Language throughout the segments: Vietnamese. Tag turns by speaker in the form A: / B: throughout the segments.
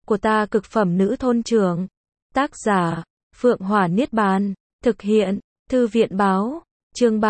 A: của ta cực phẩm nữ thôn trưởng. Tác giả, Phượng Hỏa Niết Bàn. Thực hiện, Thư viện Báo. Chương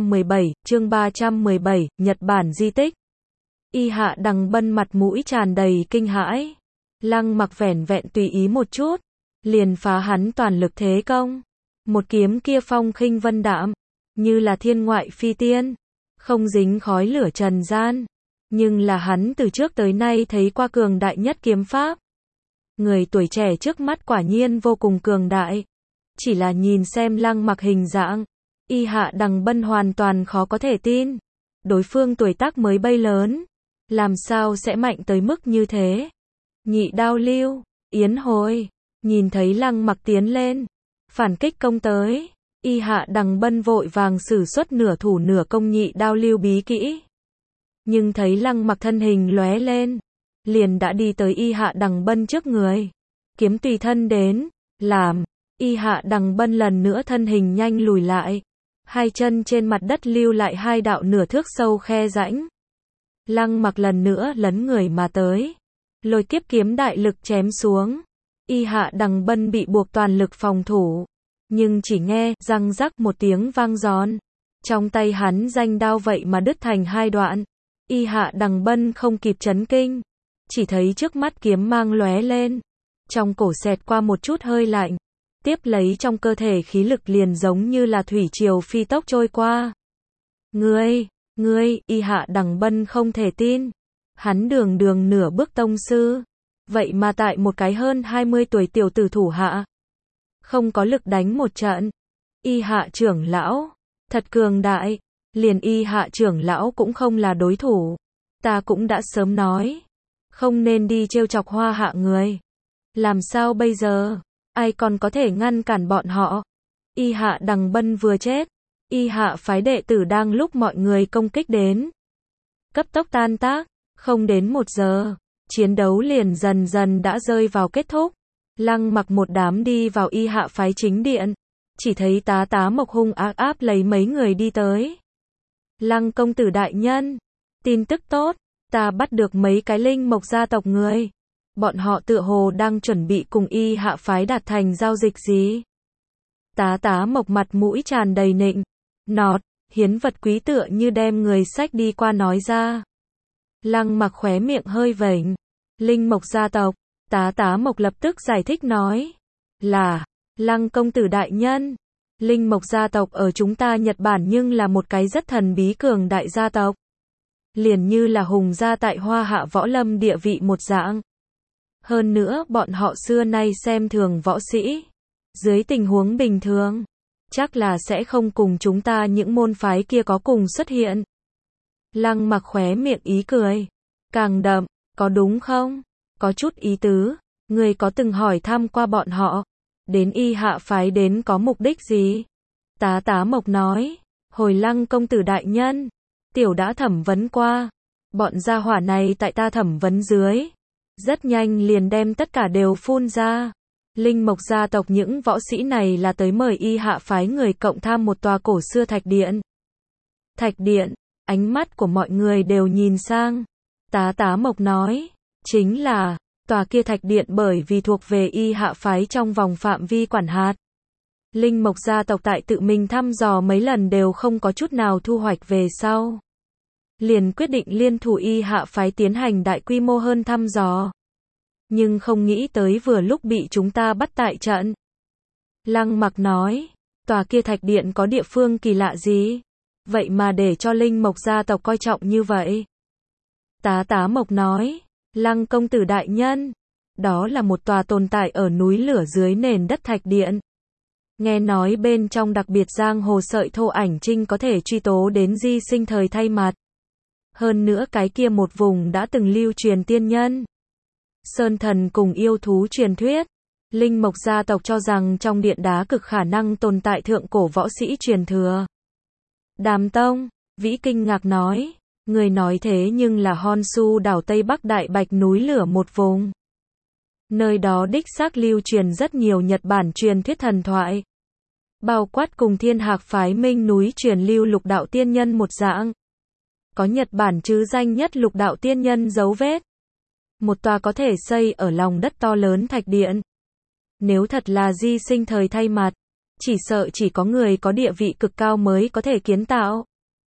A: 317, Nhật Bản di tích. Y Hạ Đằng Bân mặt mũi tràn đầy kinh hãi. Lăng Mặc vẻn vẹn tùy ý một chút, liền phá hắn toàn lực thế công. Một kiếm kia phong khinh vân đạm, như là thiên ngoại phi tiên, không dính khói lửa trần gian. Nhưng là hắn từ trước tới nay thấy qua cường đại nhất kiếm pháp. Người tuổi trẻ trước mắt quả nhiên vô cùng cường đại. Chỉ là nhìn xem Lăng Mặc hình dạng, Y Hạ Đằng Bân hoàn toàn khó có thể tin. Đối phương tuổi tác mới bay lớn, làm sao sẽ mạnh tới mức như thế? Nhị đao lưu, yến hồi, nhìn thấy Lăng Mặc tiến lên, phản kích công tới, Y Hạ Đằng Bân vội vàng sử xuất nửa thủ nửa công nhị đao lưu bí kỹ. Nhưng thấy Lăng Mặc thân hình lóe lên, liền đã đi tới Y Hạ Đằng Bân trước người. Kiếm tùy thân đến, làm, Y Hạ Đằng Bân lần nữa thân hình nhanh lùi lại. Hai chân trên mặt đất lưu lại hai đạo nửa thước sâu khe rãnh. Lăng Mặc lần nữa lấn người mà tới. Lôi kiếp kiếm đại lực chém xuống. Y Hạ Đằng Bân bị buộc toàn lực phòng thủ. Nhưng chỉ nghe, răng rắc một tiếng vang giòn. Trong tay hắn danh đao vậy mà đứt thành hai đoạn. Y Hạ Đằng Bân không kịp chấn kinh. Chỉ thấy trước mắt kiếm mang lóe lên. Trong cổ xẹt qua một chút hơi lạnh. Tiếp lấy trong cơ thể khí lực liền giống như là thủy triều phi tốc trôi qua. Ngươi, Y Hạ Đằng Bân không thể tin. Hắn đường nửa bước tông sư. Vậy mà tại một cái hơn 20 tuổi tiểu tử thủ hạ. Không có lực đánh một trận. Y Hạ trưởng lão, thật cường đại. Liền Y Hạ trưởng lão cũng không là đối thủ. Ta cũng đã sớm nói. Không nên đi trêu chọc Hoa Hạ người. Làm sao bây giờ? Ai còn có thể ngăn cản bọn họ? Y Hạ Đằng Bân vừa chết. Y Hạ phái đệ tử đang lúc mọi người công kích đến. Cấp tốc tan tác. Không đến 1 giờ. Chiến đấu liền dần dần đã rơi vào kết thúc. Lăng Mặc một đám đi vào Y Hạ phái chính điện. Chỉ thấy Tá Mộc hung ác áp lấy mấy người đi tới. Lăng công tử đại nhân. Tin tức tốt. Ta bắt được mấy cái linh mộc gia tộc người. Bọn họ tựa hồ đang chuẩn bị cùng Y Hạ phái đạt thành giao dịch gì. Tá Mộc mặt mũi tràn đầy nịnh nọt, hiến vật quý tựa như đem người sách đi qua nói ra. Lăng Mặc khóe miệng hơi vểnh. Linh mộc gia tộc. Tá Mộc lập tức giải thích nói. Là, Lăng công tử đại nhân. Linh mộc gia tộc ở chúng ta Nhật Bản nhưng là một cái rất thần bí cường đại gia tộc. Liền như là hùng gia tại Hoa Hạ võ lâm địa vị một dạng. Hơn nữa bọn họ xưa nay xem thường võ sĩ. Dưới tình huống bình thường, chắc là sẽ không cùng chúng ta những môn phái kia có cùng xuất hiện. Lăng Mặc khóe miệng ý cười. Càng đậm, có đúng không? Có chút ý tứ. Người có từng hỏi thăm qua bọn họ. Đến Y Hạ phái đến có mục đích gì? Tá Mộc nói. Hồi Lăng công tử đại nhân. Tiểu đã thẩm vấn qua. Bọn gia hỏa này tại ta thẩm vấn dưới. Rất nhanh liền đem tất cả đều phun ra. Linh mộc gia tộc những võ sĩ này là tới mời Y Hạ phái người cộng tham một tòa cổ xưa thạch điện. Thạch điện, ánh mắt của mọi người đều nhìn sang. Tá Mộc nói, chính là, tòa kia thạch điện bởi vì thuộc về Y Hạ phái trong vòng phạm vi quản hạt. Linh mộc gia tộc tại tự mình thăm dò mấy lần đều không có chút nào thu hoạch về sau. Liền quyết định liên thủ Y Hạ phái tiến hành đại quy mô hơn thăm dò. Nhưng không nghĩ tới vừa lúc bị chúng ta bắt tại trận. Lăng Mặc nói, tòa kia thạch điện có địa phương kỳ lạ gì? Vậy mà để cho Linh mộc gia tộc coi trọng như vậy. Tá Mộc nói, Lăng công tử đại nhân. Đó là một tòa tồn tại ở núi lửa dưới nền đất thạch điện. Nghe nói bên trong đặc biệt giang hồ sợi thô ảnh trinh có thể truy tố đến di sinh thời thay mặt. Hơn nữa cái kia một vùng đã từng lưu truyền tiên nhân. Sơn thần cùng yêu thú truyền thuyết. Linh mộc gia tộc cho rằng trong điện đá cực khả năng tồn tại thượng cổ võ sĩ truyền thừa. Đàm Tông, Vĩ kinh ngạc nói. Người nói thế nhưng là Honshu đảo Tây Bắc Đại Bạch núi lửa một vùng. Nơi đó đích xác lưu truyền rất nhiều Nhật Bản truyền thuyết thần thoại. Bao quát cùng Thiên Hạc phái Minh núi truyền lưu lục đạo tiên nhân một dạng. Có Nhật Bản chứ danh nhất lục đạo tiên nhân dấu vết. một tòa có thể xây ở lòng đất to lớn thạch điện. Nếu thật là di sinh thời thay mặt, chỉ sợ chỉ có người có địa vị cực cao mới có thể kiến tạo.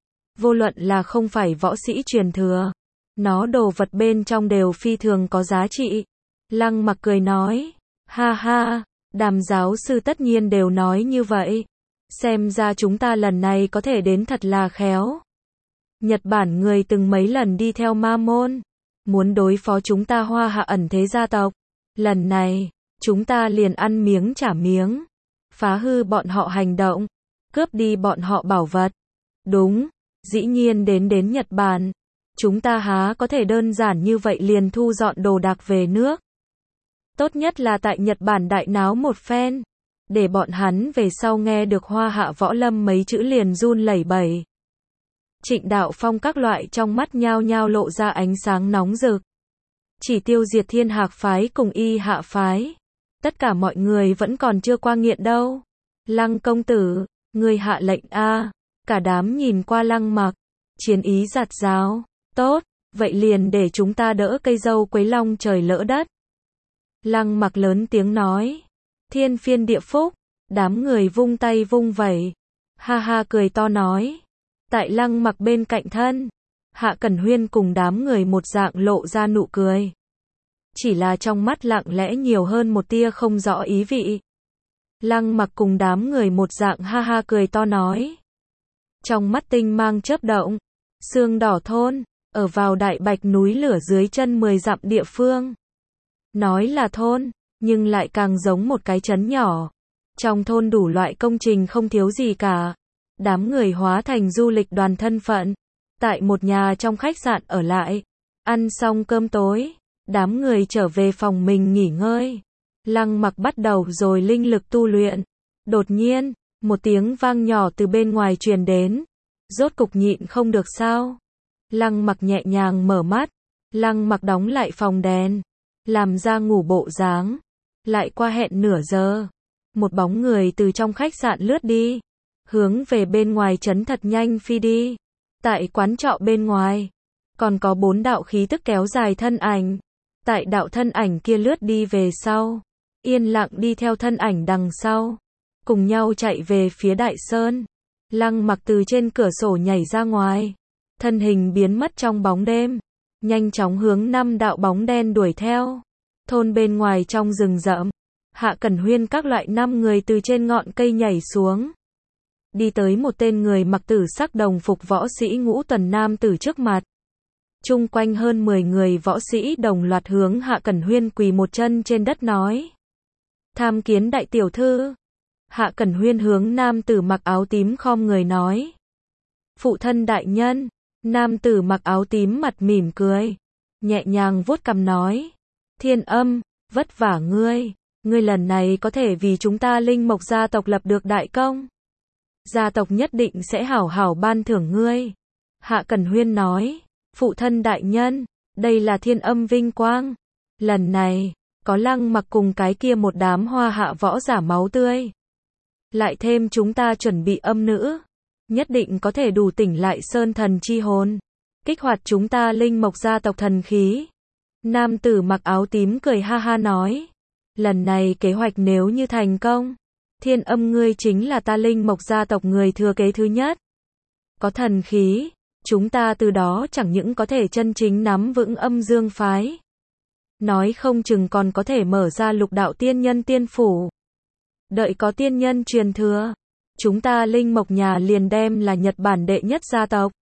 A: Vô luận là không phải võ sĩ truyền thừa, nó đồ vật bên trong đều phi thường có giá trị. Lăng Mặc cười nói, ha ha, Đàm giáo sư tất nhiên đều nói như vậy. Xem ra chúng ta lần này có thể đến thật là khéo. Nhật Bản người từng mấy lần đi theo Ma Môn, muốn đối phó chúng ta Hoa Hạ ẩn thế gia tộc. Lần này, chúng ta liền ăn miếng trả miếng, phá hư bọn họ hành động, cướp đi bọn họ bảo vật. Đúng, dĩ nhiên đến Nhật Bản, chúng ta há có thể đơn giản như vậy liền thu dọn đồ đạc về nước. Tốt nhất là tại Nhật Bản đại náo một phen, để bọn hắn về sau nghe được Hoa Hạ võ lâm mấy chữ liền run lẩy bẩy. Trịnh Đạo Phong các loại trong mắt nhao nhao lộ ra ánh sáng nóng rực. Chỉ tiêu diệt Thiên Hạc phái cùng Y Hạ phái. Tất cả mọi người vẫn còn chưa qua nghiện đâu. Lăng công tử, người hạ lệnh a. Cả đám nhìn qua Lăng Mặc, chiến ý giạt rào. Tốt, vậy liền để chúng ta đỡ cây dâu quấy long trời lỡ đất. Lăng Mặc lớn tiếng nói. Thiên phiên địa phúc, đám người vung tay vung vẩy. Ha ha cười to nói. Tại Lăng Mặc bên cạnh thân, Hạ Cẩn Huyên cùng đám người một dạng lộ ra nụ cười. Chỉ là trong mắt lặng lẽ nhiều hơn một tia không rõ ý vị. Lăng Mặc cùng đám người một dạng ha ha cười to nói. Trong mắt tinh mang chớp động, Sương Đỏ thôn, ở vào Đại Bạch núi lửa dưới chân 10 dặm địa phương. Nói là thôn, nhưng lại càng giống một cái trấn nhỏ. Trong thôn đủ loại công trình không thiếu gì cả. Đám người hóa thành du lịch đoàn thân phận, tại một nhà trong khách sạn ở lại. Ăn xong cơm tối, đám người trở về phòng mình nghỉ ngơi. Lăng Mặc bắt đầu rồi linh lực tu luyện. Đột nhiên, một tiếng vang nhỏ từ bên ngoài truyền đến. Rốt cục nhịn không được sao? Lăng Mặc nhẹ nhàng mở mắt. Lăng Mặc đóng lại phòng đèn, làm ra ngủ bộ dáng. Lại qua hẹn nửa giờ, một bóng người từ trong khách sạn lướt đi, hướng về bên ngoài trấn thật nhanh phi đi. Tại quán trọ bên ngoài, còn có 4 đạo khí tức kéo dài thân ảnh. Tại đạo thân ảnh kia lướt đi về sau, yên lặng đi theo thân ảnh đằng sau, cùng nhau chạy về phía Đại Sơn. Lăng Mặc từ trên cửa sổ nhảy ra ngoài, thân hình biến mất trong bóng đêm, nhanh chóng hướng 5 đạo bóng đen đuổi theo. Thôn bên ngoài trong rừng rậm, Hạ Cẩn Huyên các loại 5 người từ trên ngọn cây nhảy xuống, đi tới một tên người mặc tử sắc đồng phục võ sĩ ngũ tuần nam tử trước mặt. Chung quanh hơn 10 người võ sĩ đồng loạt hướng Hạ Cẩn Huyên quỳ một chân trên đất nói. Tham kiến đại tiểu thư. Hạ Cẩn Huyên hướng nam tử mặc áo tím khom người nói. Phụ thân đại nhân. Nam tử mặc áo tím mặt mỉm cười, nhẹ nhàng vuốt cằm nói. Thiên Âm, vất vả ngươi. Ngươi lần này có thể vì chúng ta Linh Mộc gia tộc lập được đại công. Gia tộc nhất định sẽ hảo hảo ban thưởng ngươi. Hạ Cẩn Huyên nói. Phụ thân đại nhân, đây là Thiên Âm vinh quang. Lần này, có Lăng Mặc cùng cái kia một đám Hoa Hạ võ giả máu tươi. Lại thêm chúng ta chuẩn bị âm nữ, nhất định có thể đủ tỉnh lại sơn thần chi hồn, kích hoạt chúng ta Linh Mộc gia tộc thần khí. Nam tử mặc áo tím cười ha ha nói. Lần này kế hoạch nếu như thành công, Thiên Âm ngươi chính là ta Linh Mộc gia tộc người thừa kế thứ nhất. Có thần khí, chúng ta từ đó chẳng những có thể chân chính nắm vững Âm Dương phái, nói không chừng còn có thể mở ra Lục đạo tiên nhân tiên phủ. Đợi có tiên nhân truyền thừa, chúng ta Linh Mộc nhà liền đem là Nhật Bản đệ nhất gia tộc.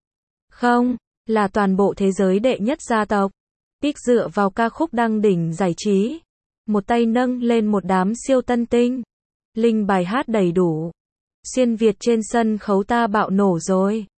A: Không, là toàn bộ thế giới đệ nhất gia tộc. Tiếc dựa vào ca khúc đăng đỉnh giải trí, một tay nâng lên một đám siêu tân tinh. Linh bài hát đầy đủ. Xuyên Việt trên sân khấu ta bạo nổ rồi.